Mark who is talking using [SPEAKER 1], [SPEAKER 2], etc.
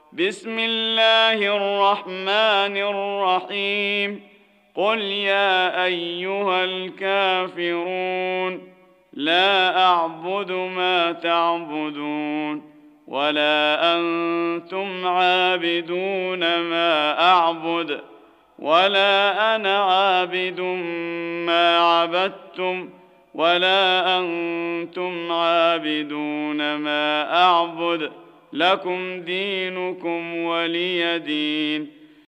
[SPEAKER 1] بسم الله الرحمن الرحيم قل يا أيها الكافرون لا أعبد ما تعبدون ولا أنتم عابدون ما أعبد ولا أنا عابد ما عبدتم ولا أنتم عابدون ما أعبد لكم دينكم ولي دين.